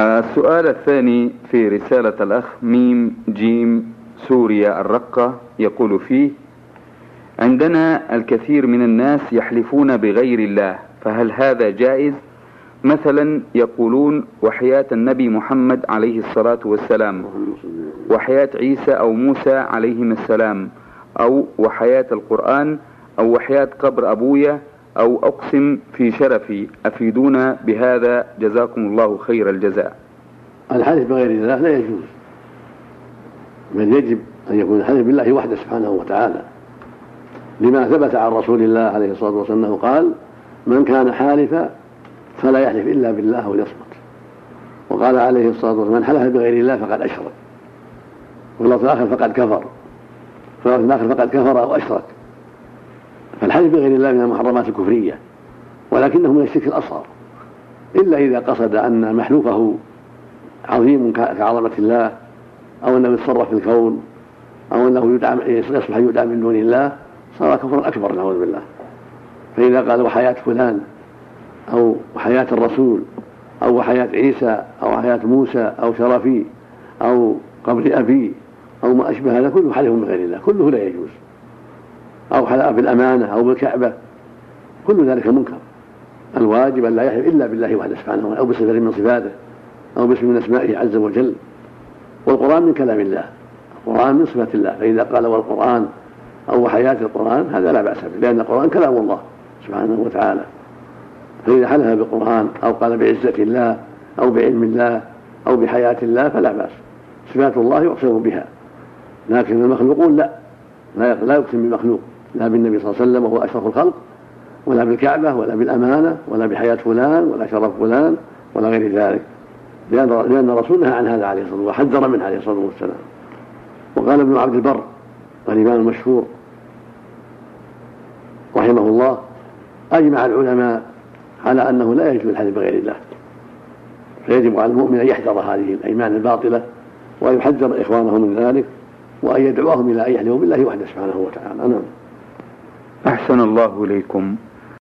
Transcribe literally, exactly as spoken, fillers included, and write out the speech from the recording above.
السؤال الثاني في رسالة الأخ ميم جيم سوريا الرقة، يقول فيه: عندنا الكثير من الناس يحلفون بغير الله، فهل هذا جائز؟ مثلا يقولون وحياة النبي محمد عليه الصلاة والسلام، وحياة عيسى أو موسى عليهم السلام، أو وحياة القرآن، أو وحياة قبر أبويا، أو أقسم في شرفي، أفيدونا بهذا جزاكم الله خير الجزاء. الحلف بغير الله لا يجوز، بل يجب أن يكون الحلف بالله وحده سبحانه وتعالى، لما ثبت عن رسول الله عليه الصلاة والسلام أنه قال: من كان حالفا فلا يحلف إلا بالله وليصمت. وقال عليه الصلاة والسلام: من حلف بغير الله فقد أشرك، واللفظ الآخر فقد كفر، واللفظ الآخر فقد كفر أو أشرك. فالحلف بغير الله من المحرمات الكفرية، ولكنه من الشرك الأصغر، إلا إذا قصد أن محلوفه عظيم كعظمة الله، أو أنه يتصرف في الكون، أو أنه يصلح يدعى من دون الله، صار كفرا أكبر نعوذ بالله. فإذا قال وحياة فلان، أو وحياة الرسول، أو وحياة عيسى، أو وحياة موسى، أو شرفي، أو قبر أبي، أو ما أشبه هذا كله حلف بغير الله، كله لا يجوز. أو حلف بالأمانة أو بالكعبة، كل ذلك منكر. الواجب أن لا يحلف إلا بالله وحده سبحانه، أو بصفة من صفاته، أو باسم من أسمائه عز وجل. والقرآن من كلام الله، القرآن من صفات الله، فإذا قال والقرآن أو حياة القرآن هذا لا بأس به، لأن القرآن كلام الله سبحانه وتعالى. فإذا حلف بالقرآن أو قال بعزة الله أو بعلم الله أو بحياة الله فلا بأس، صفات الله يقسم بها. لكن المخلوقون لا لا يقسم بمخلوق، لا بالنبي صلى الله عليه وسلم وهو أشرف الخلق، ولا بالكعبة، ولا بالأمانة، ولا بحياة فلان، ولا شرف فلان، ولا غير ذلك، لأن الرسول نهى عن هذا عليه الصلاة والسلام وحذر منه عليه الصلاة والسلام. وقال ابن عبد البر الإمام المشهور رحمه الله: أجمع العلماء على أنه لا يجوز الحلف بغير الله، فيجب على المؤمن أن يحذر هذه الأيمان الباطلة، وأن يحذر إخوانه من ذلك، وأن يدعوهم إلى أن يحلفوا بالله وحده سبحانه وتعالى. نعم. أحسن الله إليكم.